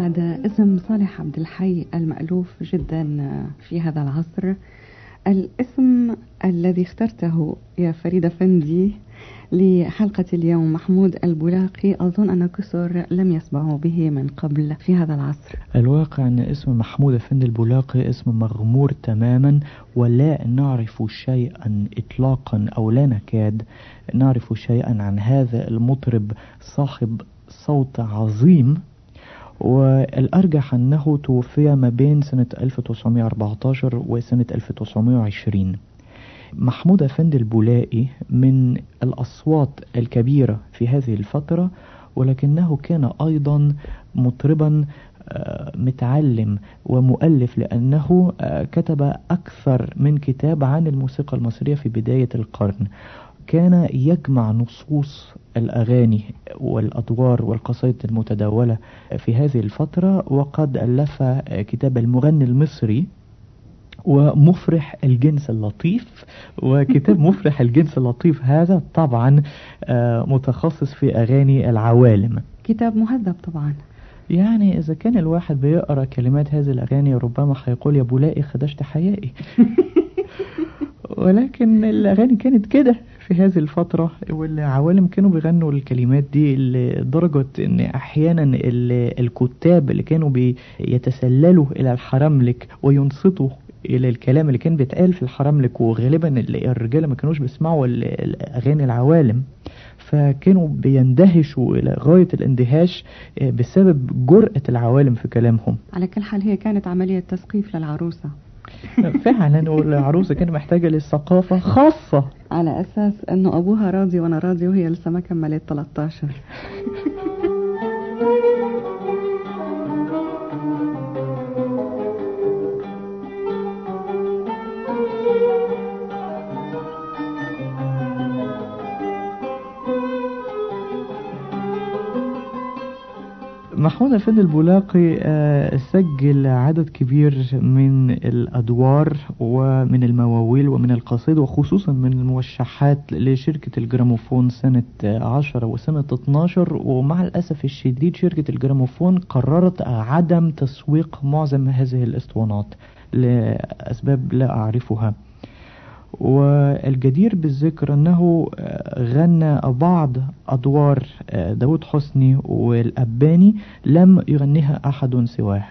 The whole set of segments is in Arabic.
بعد اسم صالح عبد الحي المألوف جدا في هذا العصر، الاسم الذي اخترته يا فريدة فندي لحلقة اليوم محمود البولاقي أظن أن كثر لم يسمعوا به من قبل في هذا العصر. الواقع أن اسم محمود أفندي البولاقي اسم مغمور تماما، ولا نعرف شيئا إطلاقا أو لا نكاد نعرف شيئا عن هذا المطرب صاحب صوت عظيم. والأرجح أنه توفي ما بين سنة 1914 وسنة 1920. محمود أفندي البولاقي من الأصوات الكبيرة في هذه الفترة، ولكنه كان أيضا مطربا متعلم ومؤلف، لأنه كتب أكثر من كتاب عن الموسيقى المصرية في بداية القرن. كان يجمع نصوص الأغاني والأدوار والقصائد المتداولة في هذه الفترة، وقد ألف كتاب المغني المصري ومفرح الجنس اللطيف. وكتاب مفرح الجنس اللطيف هذا طبعا متخصص في أغاني العوالم، كتاب مهذب طبعا. يعني إذا كان الواحد بيقرأ كلمات هذه الأغاني ربما هيقول يا بولاقي خدشت حيائي. ولكن الأغاني كانت كده في هذه الفترة، والعوالم كانوا بيغنوا الكلمات دي لدرجة ان احيانا الكتاب اللي كانوا بيتسللوا الى الحرملك وينصتوا الى الكلام اللي كان بيتقال في الحرملك، وغالبا الرجال ما كانوش بيسمعوا الاغاني العوالم، فكانوا بيندهشوا الى غاية الاندهاش بسبب جرأة العوالم في كلامهم. على كل حال هي كانت عملية تثقيف للعروسة فعلا، والعروسة كانت محتاجة للثقافة خاصة، على أساس أنه أبوها راضي وأنا راضي وهي لسه ما كملت 13. محمود أفندي البولاقي سجل عدد كبير من الأدوار ومن المواويل ومن القصيد، وخصوصا من الموشحات لشركة الجراموفون سنة 10 وسنة 12. ومع الأسف الشديد شركة الجراموفون قررت عدم تسويق معظم هذه الاسطوانات لأسباب لا أعرفها. والجدير بالذكر أنه غنى بعض أدوار داود حسني والأباني لم يغنيها أحد سواه.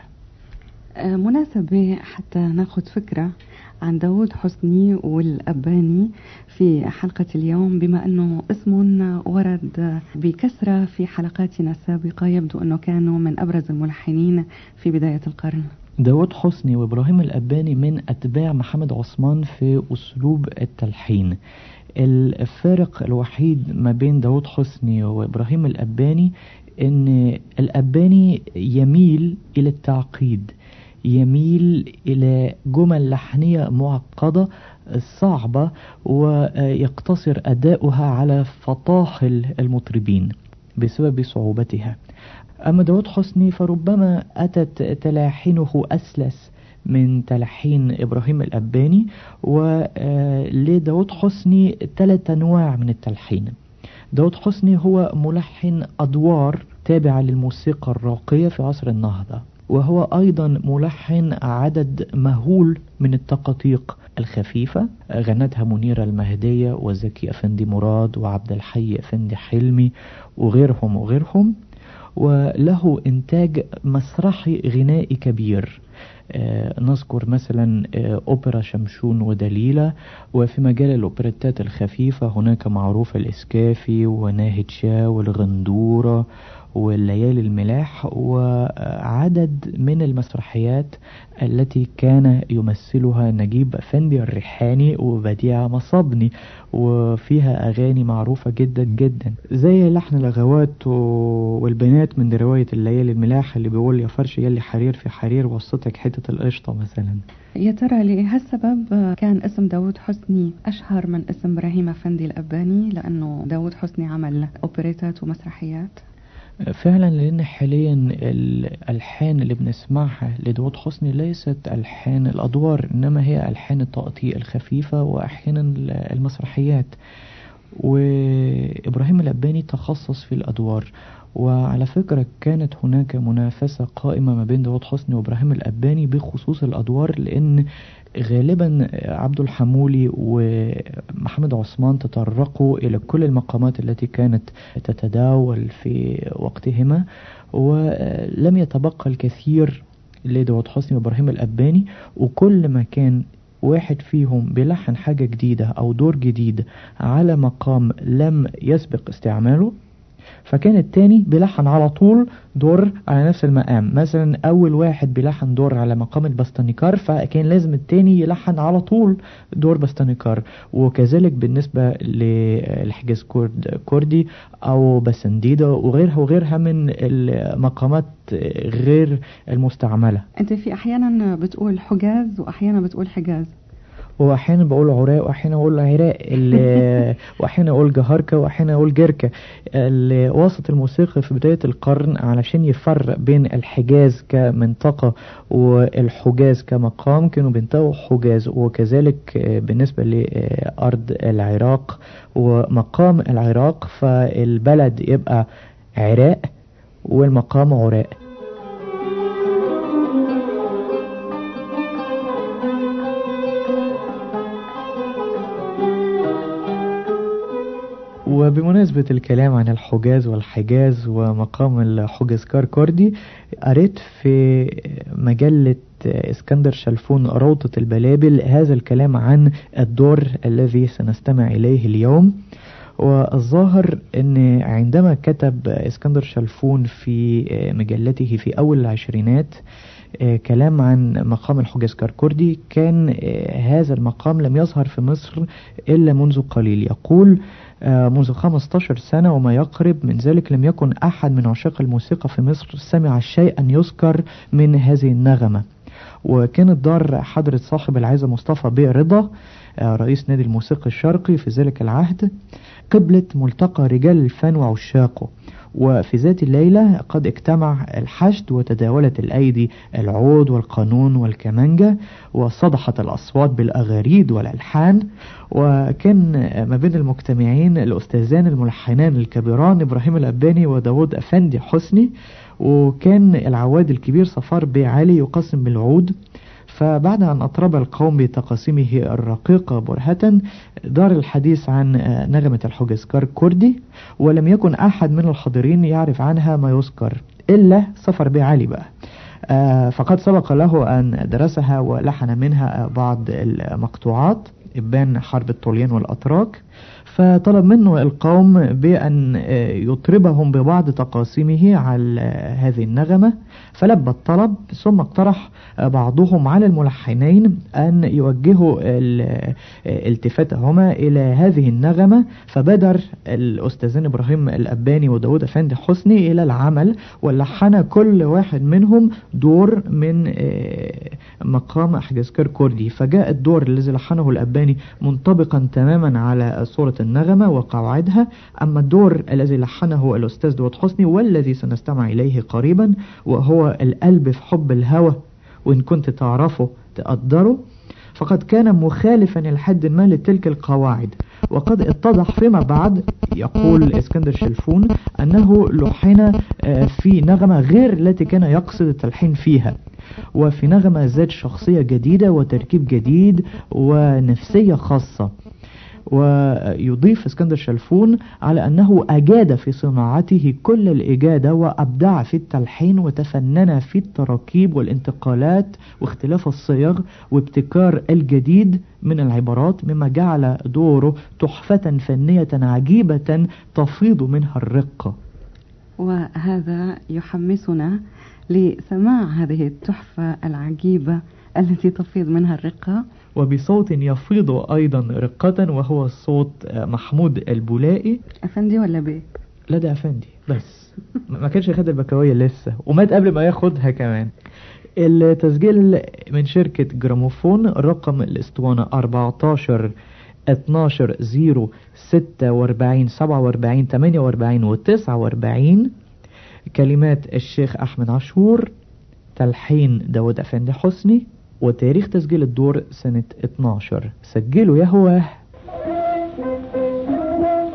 مناسبة حتى ناخد فكرة عن داود حسني والأباني في حلقة اليوم، بما أنه اسم ورد بكثرة في حلقاتنا السابقة، يبدو أنه كانوا من أبرز الملحنين في بداية القرن. داود حسني وإبراهيم الأباني من أتباع محمد عثمان في أسلوب التلحين. الفارق الوحيد ما بين داود حسني وإبراهيم الأباني أن الأباني يميل إلى التعقيد، يميل إلى جمل لحنية معقدة صعبة ويقتصر أداؤها على فطاحل المطربين بسبب صعوبتها. أما داود حسني فربما أتت تلاحينه أسلس من تلحين إبراهيم الأباني. ولداود حسني 3 أنواع من التلحين. داود حسني هو ملحن أدوار تابعة للموسيقى الراقية في عصر النهضة، وهو أيضا ملحن عدد مهول من التقاطيق الخفيفة غنتها منيرة المهدية وزكي أفندي مراد وعبد الحي أفندي حلمي وغيرهم. وله إنتاج مسرحي غنائي كبير، نذكر مثلا أوبرا شمشون ودليلة. وفي مجال الأوبريتات الخفيفة هناك معروف الإسكافي وناهد شاه والغندورة والليالي الملاح، وعدد من المسرحيات التي كان يمثلها نجيب أفندي الريحاني وبديع مصابني، وفيها أغاني معروفة جدا جدا زي لحن الأغوات والبنات من رواية الليالي الملاح اللي بيقول يا فرش يلي حرير في حرير وسطك حتة القشطة مثلا. يا ترى لهالسبب كان اسم داود حسني أشهر من اسم إبراهيم أفندي الأباني، لأنه داود حسني عمل أوبريتات ومسرحيات؟ فعلا، لأن حاليا الألحان اللي بنسمعها لداود حسني ليست ألحان الأدوار، إنما هي ألحان التقطيع الخفيفة وأحيانا المسرحيات. وإبراهيم الأباني تخصص في الأدوار. وعلى فكرة كانت هناك منافسة قائمة ما بين داود حسني وإبراهيم الأباني بخصوص الأدوار، لأن غالبا عبد الحمولي ومحمد عثمان تطرقوا إلى كل المقامات التي كانت تتداول في وقتهما، ولم يتبقى الكثير لداود حسني وإبراهيم الأباني. وكل ما كان واحد فيهم بيلحن حاجة جديدة أو دور جديد على مقام لم يسبق استعماله، فكان التاني بيلحن على طول دور على نفس المقام. مثلا أول واحد بيلحن دور على مقام البستانيكار، فكان لازم التاني يلحن على طول دور بستانيكار. وكذلك بالنسبة للحجاز كردي أو بسنديدة وغيرها من المقامات غير المستعملة. أنت في أحيانا بتقول حجاز وأحيانا بتقول حجاز، واحيانا بقول عراء واحيانا اقول عراء واحيانا اقول جهركة واحيانا اقول جركة. وسط الموسيقى في بداية القرن علشان يفرق بين الحجاز كمنطقة والحجاز كمقام كانوا بينطقوا حجاز. وكذلك بالنسبة لأرض العراق ومقام العراق، فالبلد يبقى عراء والمقام عراء. وبمناسبة الكلام عن الحجاز والحجاز ومقام الحجاز كردي، قريت في مجلة اسكندر شلفون روضة البلابل هذا الكلام عن الدور الذي سنستمع إليه اليوم. والظاهر أن عندما كتب اسكندر شلفون في مجلته في أول العشرينات كلام عن مقام الحجاز كردي، كان هذا المقام لم يظهر في مصر إلا منذ قليل. يقول منذ 15 سنة وما يقرب من ذلك لم يكن أحد من عشاق الموسيقى في مصر سمع شيئا يذكر من هذه النغمة. وكانت دار حضرة صاحب العزة مصطفى بيه رضا رئيس نادي الموسيقى الشرقي في ذلك العهد قبلة ملتقى رجال الفن وعشاقه. وفي ذات الليلة قد اجتمع الحشد وتداولت الأيدي العود والقانون والكمانجة وصدحت الأصوات بالأغاريد والألحان. وكان ما بين المجتمعين الأستاذان الملحنان الكبيران إبراهيم الأباني وداود أفندي حسني، وكان العواد الكبير صفار بيه علي يقسم بالعود. فبعد أن أطرب القوم بتقاسيمه الرقيقة برهة دار الحديث عن نغمة الحجاز كردي، ولم يكن أحد من الحاضرين يعرف عنها ما يذكر إلا صفر بيه علي بقى. فقد سبق له أن درسها ولحن منها بعض المقطوعات إبان حرب الطليان والأتراك. فطلب منه القوم بأن يطربهم ببعض تقاسيمه على هذه النغمة، فلبى الطلب. ثم اقترح بعضهم على الملحنين أن يوجهوا التفاتهما إلى هذه النغمة. فبادر الأستاذين إبراهيم الأباني وداود أفندي حسني إلى العمل، ولحن كل واحد منهم دور من مقام حجاز كردي. فجاء الدور الذي لحنه الأباني منطبقا تماما على صورة النغمة وقواعدها. أما الدور الذي لحنه الأستاذ داود حسني والذي سنستمع إليه قريبا وهو القلب في حب الهوى وإن كنت تعرفه تقدره، فقد كان مخالفا لحد ما لتلك القواعد. وقد اتضح فيما بعد، يقول اسكندر شلفون، أنه لحن في نغمة غير التي كان يقصد التلحين فيها، وفي نغمة ذات شخصية جديدة وتركيب جديد ونفسية خاصة. ويضيف اسكندر شلفون على أنه أجاد في صناعته كل الإجادة وأبدع في التلحين وتفنن في التراكيب والانتقالات واختلاف الصيغ وابتكار الجديد من العبارات، مما جعل دوره تحفة فنية عجيبة تفيض منها الرقة. وهذا يحمسنا لسماع هذه التحفة العجيبة التي تفيض منها الرقة وبصوت يفيض أيضا رقة، وهو صوت محمود البولائي. أفندي ولا بيه؟ لا ده أفندي بس ما كانش خد البكالوريا لسه، ومات قبل ما ياخدها كمان. التسجيل من شركة جراموفون، رقم الاسطوانة 14 12 0 46 47 48 و 49. كلمات الشيخ أحمد عاشور، تلحين داود أفندي حسني، وتاريخ تسجيل الدور سنة 12. سجلوا يا هواه.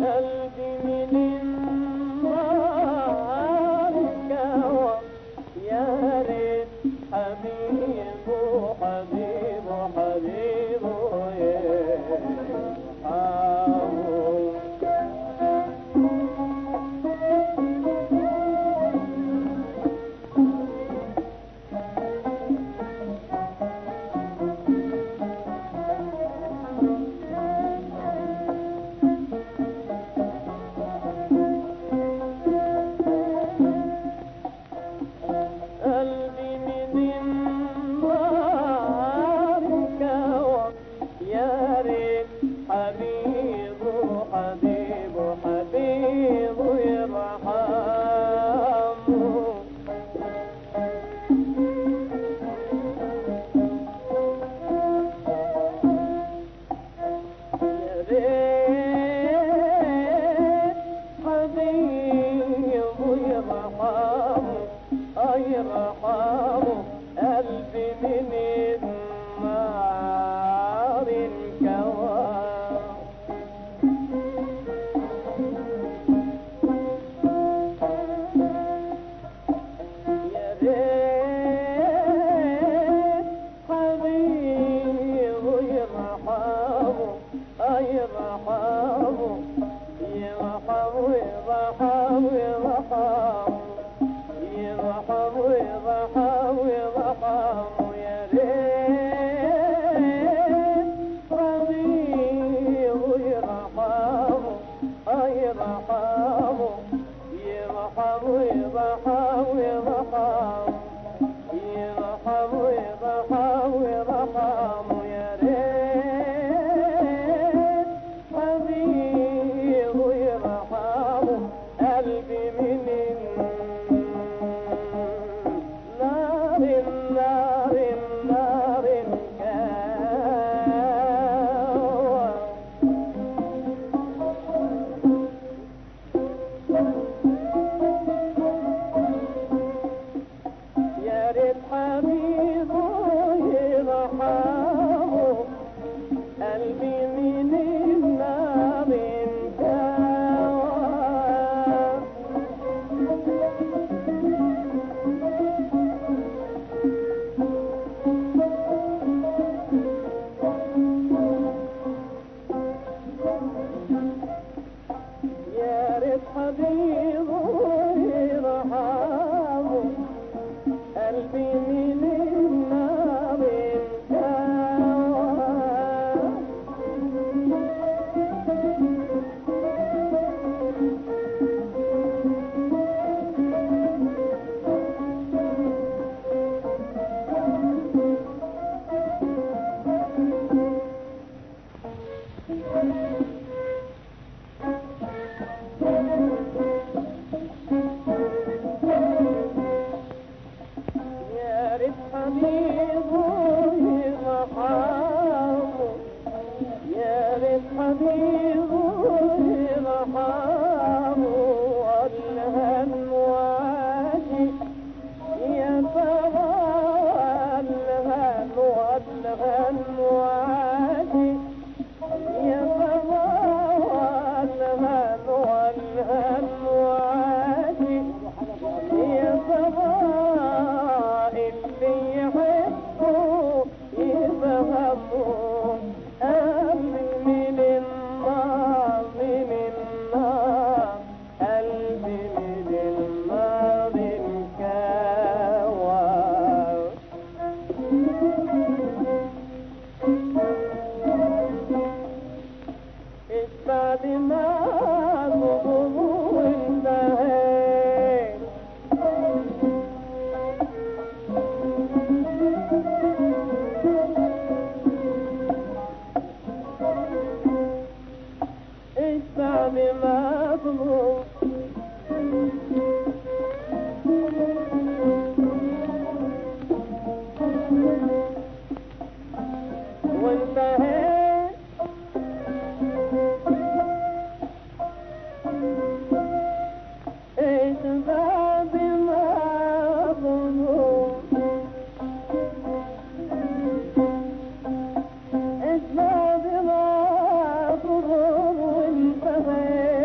بعد ما تضر وانتهيت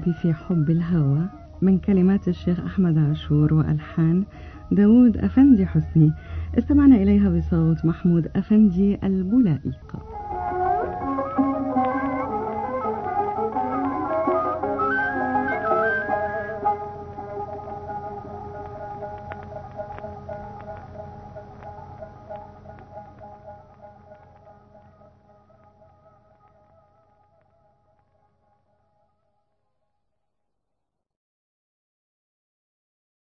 قلبي في حب الهوى من كلمات الشيخ أحمد عاشور وألحان داود أفندي حسني، استمعنا إليها بصوت محمود أفندي البولائي.